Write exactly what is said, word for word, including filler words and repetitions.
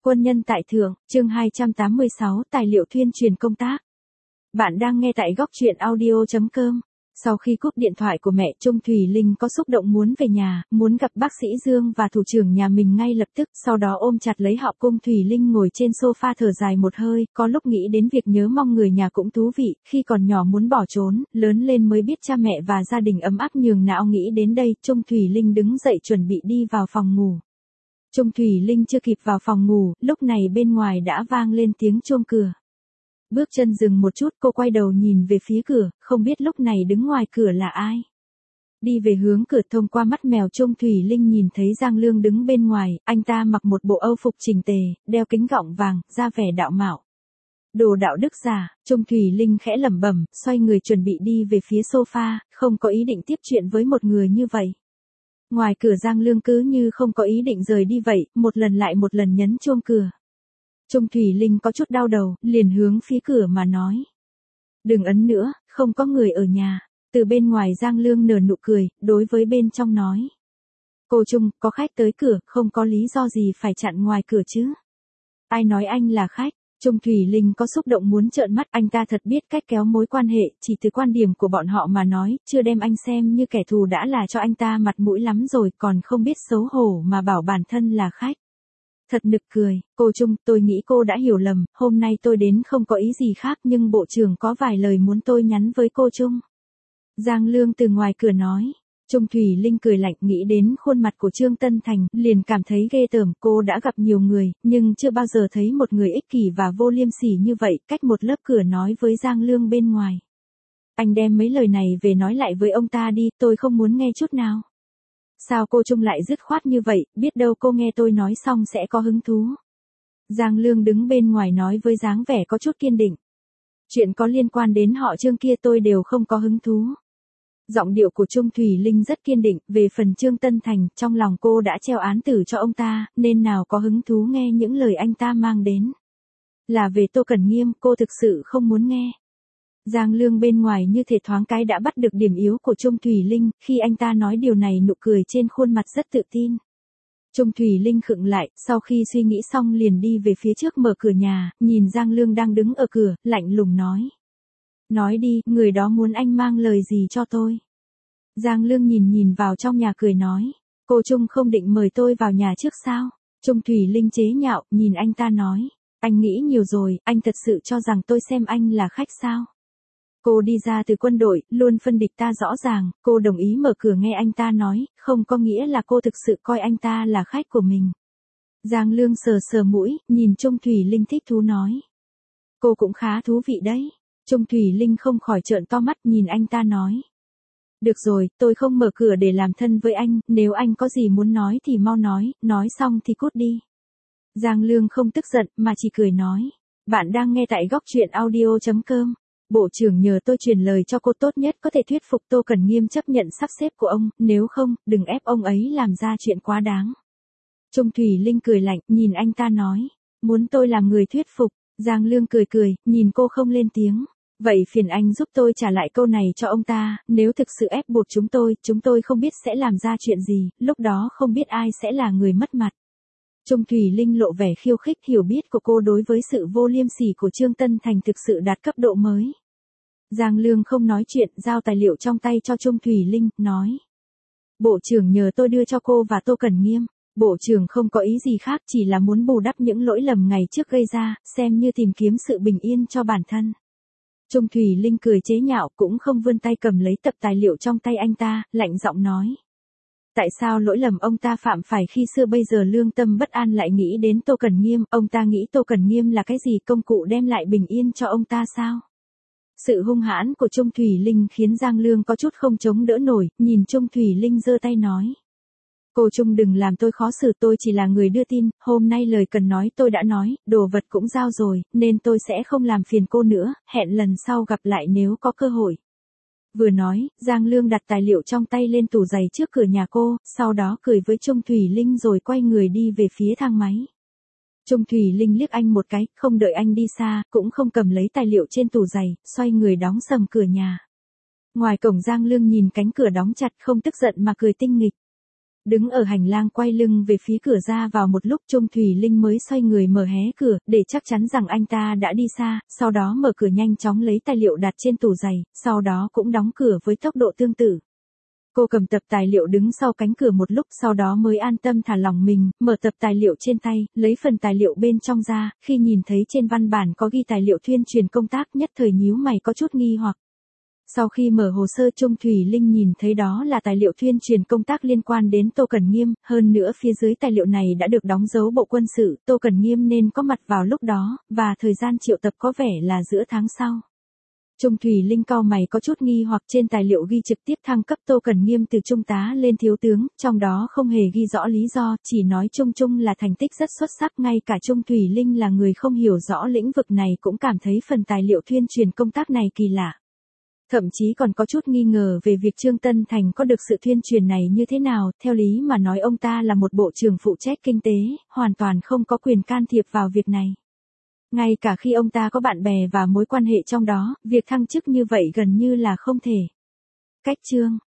Quân nhân tại thượng, chương hai trăm tám mươi sáu, tài liệu tuyên truyền công tác. Bạn đang nghe tại góc truyện audio chấm com. Sau khi cúp điện thoại của mẹ, Trung Thùy Linh có xúc động muốn về nhà, muốn gặp bác sĩ Dương và thủ trưởng nhà mình ngay lập tức, sau đó ôm chặt lấy họ Cung Thùy Linh ngồi trên sofa thở dài một hơi, có lúc nghĩ đến việc nhớ mong người nhà cũng thú vị, khi còn nhỏ muốn bỏ trốn, lớn lên mới biết cha mẹ và gia đình ấm áp nhường nào. Nghĩ đến đây, Trung Thùy Linh đứng dậy chuẩn bị đi vào phòng ngủ. Trung Thùy Linh chưa kịp vào phòng ngủ, lúc này bên ngoài đã vang lên tiếng chuông cửa. Bước chân dừng một chút, cô quay đầu nhìn về phía cửa, không biết lúc này đứng ngoài cửa là ai. Đi về hướng cửa, thông qua mắt mèo Trung Thùy Linh nhìn thấy Giang Lương đứng bên ngoài, anh ta mặc một bộ âu phục chỉnh tề, đeo kính gọng vàng, da vẻ đạo mạo. Đồ đạo đức giả. Trung Thùy Linh khẽ lẩm bẩm, xoay người chuẩn bị đi về phía sofa, không có ý định tiếp chuyện với một người như vậy. Ngoài cửa Giang Lương cứ như không có ý định rời đi vậy, một lần lại một lần nhấn chuông cửa. Trung Thùy Linh có chút đau đầu, liền hướng phía cửa mà nói. Đừng ấn nữa, không có người ở nhà. Từ bên ngoài Giang Lương nở nụ cười, đối với bên trong nói. Cô Trung, có khách tới cửa, không có lý do gì phải chặn ngoài cửa chứ. Ai nói anh là khách? Trung Thùy Linh có xúc động muốn trợn mắt, anh ta thật biết cách kéo mối quan hệ, chỉ từ quan điểm của bọn họ mà nói, chưa đem anh xem như kẻ thù đã là cho anh ta mặt mũi lắm rồi, còn không biết xấu hổ mà bảo bản thân là khách. Thật nực cười. Cô Trung, tôi nghĩ cô đã hiểu lầm, hôm nay tôi đến không có ý gì khác nhưng bộ trưởng có vài lời muốn tôi nhắn với cô Trung. Giang Lương từ ngoài cửa nói. Trung Thùy Linh cười lạnh, nghĩ đến khuôn mặt của Trương Tân Thành, liền cảm thấy ghê tởm. Cô đã gặp nhiều người, nhưng chưa bao giờ thấy một người ích kỷ và vô liêm sỉ như vậy, cách một lớp cửa nói với Giang Lương bên ngoài. Anh đem mấy lời này về nói lại với ông ta đi, tôi không muốn nghe chút nào. Sao cô Trung lại dứt khoát như vậy, biết đâu cô nghe tôi nói xong sẽ có hứng thú. Giang Lương đứng bên ngoài nói với dáng vẻ có chút kiên định. Chuyện có liên quan đến họ Trương kia tôi đều không có hứng thú. Giọng điệu của Trung Thùy Linh rất kiên định, về phần Trương Tân Thành, trong lòng cô đã treo án tử cho ông ta, nên nào có hứng thú nghe những lời anh ta mang đến. Là về Tô Cẩn Nghiêm, cô thực sự không muốn nghe. Giang Lương bên ngoài như thể thoáng cái đã bắt được điểm yếu của Trung Thùy Linh, khi anh ta nói điều này nụ cười trên khuôn mặt rất tự tin. Trung Thùy Linh khựng lại, sau khi suy nghĩ xong liền đi về phía trước mở cửa nhà, nhìn Giang Lương đang đứng ở cửa, lạnh lùng nói. Nói đi, người đó muốn anh mang lời gì cho tôi? Giang Lương nhìn nhìn vào trong nhà cười nói. Cô Trung không định mời tôi vào nhà trước sao? Trung Thùy Linh chế nhạo, nhìn anh ta nói. Anh nghĩ nhiều rồi, anh thật sự cho rằng tôi xem anh là khách sao? Cô đi ra từ quân đội, luôn phân địch ta rõ ràng, cô đồng ý mở cửa nghe anh ta nói, không có nghĩa là cô thực sự coi anh ta là khách của mình. Giang Lương sờ sờ mũi, nhìn Trung Thùy Linh thích thú nói. Cô cũng khá thú vị đấy. Trung Thùy Linh không khỏi trợn to mắt nhìn anh ta nói. Được rồi, tôi không mở cửa để làm thân với anh, nếu anh có gì muốn nói thì mau nói, nói xong thì cút đi. Giang Lương không tức giận mà chỉ cười nói. Bạn đang nghe tại góc truyện audio chấm com. Bộ trưởng nhờ tôi truyền lời cho cô tốt nhất có thể thuyết phục Tô Cẩn Nghiêm chấp nhận sắp xếp của ông, nếu không, đừng ép ông ấy làm ra chuyện quá đáng. Trung Thùy Linh cười lạnh, nhìn anh ta nói. Muốn tôi làm người thuyết phục? Giang Lương cười cười, nhìn cô không lên tiếng. Vậy phiền anh giúp tôi trả lại câu này cho ông ta, nếu thực sự ép buộc chúng tôi, chúng tôi không biết sẽ làm ra chuyện gì, lúc đó không biết ai sẽ là người mất mặt. Trung Thùy Linh lộ vẻ khiêu khích, hiểu biết của cô đối với sự vô liêm sỉ của Trương Tân Thành thực sự đạt cấp độ mới. Giang Lương không nói chuyện, giao tài liệu trong tay cho Trung Thùy Linh, nói. Bộ trưởng nhờ tôi đưa cho cô và Tô Cẩn Nghiêm. Bộ trưởng không có ý gì khác, chỉ là muốn bù đắp những lỗi lầm ngày trước gây ra, xem như tìm kiếm sự bình yên cho bản thân. Trung Thùy Linh cười chế nhạo, cũng không vươn tay cầm lấy tập tài liệu trong tay anh ta, lạnh giọng nói. Tại sao lỗi lầm ông ta phạm phải khi xưa bây giờ lương tâm bất an lại nghĩ đến Tô Cẩn Nghiêm, ông ta nghĩ Tô Cẩn Nghiêm là cái gì, công cụ đem lại bình yên cho ông ta sao? Sự hung hãn của Trung Thùy Linh khiến Giang Lương có chút không chống đỡ nổi, nhìn Trung Thùy Linh giơ tay nói. Cô Trung đừng làm tôi khó xử, tôi chỉ là người đưa tin, hôm nay lời cần nói tôi đã nói, đồ vật cũng giao rồi, nên tôi sẽ không làm phiền cô nữa, hẹn lần sau gặp lại nếu có cơ hội. Vừa nói, Giang Lương đặt tài liệu trong tay lên tủ giày trước cửa nhà cô, sau đó cười với Trung Thùy Linh rồi quay người đi về phía thang máy. Trung Thùy Linh liếc anh một cái, không đợi anh đi xa, cũng không cầm lấy tài liệu trên tủ giày, xoay người đóng sầm cửa nhà. Ngoài cổng Giang Lương nhìn cánh cửa đóng chặt không tức giận mà cười tinh nghịch. Đứng ở hành lang quay lưng về phía cửa ra vào một lúc Trung Thùy Linh mới xoay người mở hé cửa, để chắc chắn rằng anh ta đã đi xa, sau đó mở cửa nhanh chóng lấy tài liệu đặt trên tủ giày, sau đó cũng đóng cửa với tốc độ tương tự. Cô cầm tập tài liệu đứng sau cánh cửa một lúc sau đó mới an tâm thả lỏng mình, mở tập tài liệu trên tay, lấy phần tài liệu bên trong ra, khi nhìn thấy trên văn bản có ghi tài liệu tuyên truyền công tác nhất thời nhíu mày có chút nghi hoặc. Sau khi mở hồ sơ Trung Thùy Linh nhìn thấy đó là tài liệu tuyên truyền công tác liên quan đến Tô Cẩn Nghiêm, hơn nữa phía dưới tài liệu này đã được đóng dấu Bộ Quân sự, Tô Cẩn Nghiêm nên có mặt vào lúc đó, và thời gian triệu tập có vẻ là giữa tháng sau. Trung Thùy Linh cau mày có chút nghi hoặc trên tài liệu ghi trực tiếp thăng cấp Tô Cẩn Nghiêm từ trung tá lên thiếu tướng, trong đó không hề ghi rõ lý do, chỉ nói chung chung là thành tích rất xuất sắc, ngay cả Trung Thùy Linh là người không hiểu rõ lĩnh vực này cũng cảm thấy phần tài liệu tuyên truyền công tác này kỳ lạ. Thậm chí còn có chút nghi ngờ về việc Trương Tân Thành có được sự tuyên truyền này như thế nào, theo lý mà nói ông ta là một bộ trưởng phụ trách kinh tế, hoàn toàn không có quyền can thiệp vào việc này. Ngay cả khi ông ta có bạn bè và mối quan hệ trong đó, việc thăng chức như vậy gần như là không thể. Cách chương